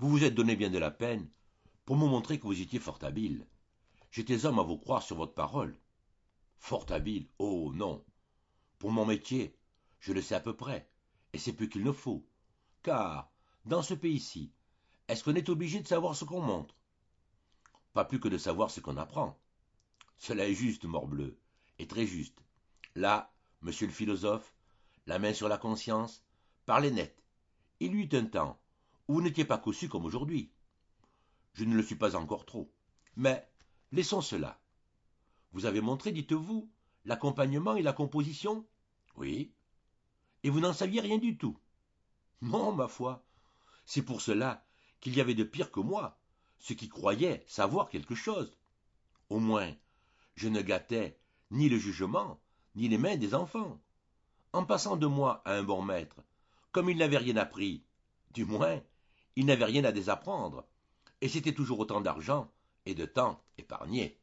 Vous vous êtes donné bien de la peine pour me montrer que vous étiez fort habile. J'étais homme à vous croire sur votre parole. Fort habile, oh non. Pour mon métier, je le sais à peu près, et c'est plus qu'il ne faut. Car, dans ce pays-ci, est-ce qu'on est obligé de savoir ce qu'on montre? Pas plus que de savoir ce qu'on apprend. Cela est juste, morbleu, et très juste. Là, monsieur le philosophe, la main sur la conscience, parlez net. Il y eut un temps où vous n'étiez pas cossu comme aujourd'hui. Je ne le suis pas encore trop. Mais laissons cela. Vous avez montré, dites-vous, l'accompagnement et la composition? Oui. Et vous n'en saviez rien du tout? Non, ma foi. C'est pour cela qu'il y avait de pire que moi, ceux qui croyaient savoir quelque chose. Au moins, je ne gâtais ni le jugement, ni les mains des enfants. En passant de moi à un bon maître, comme il n'avait rien appris, du moins, il n'avait rien à désapprendre, et c'était toujours autant d'argent et de temps épargné.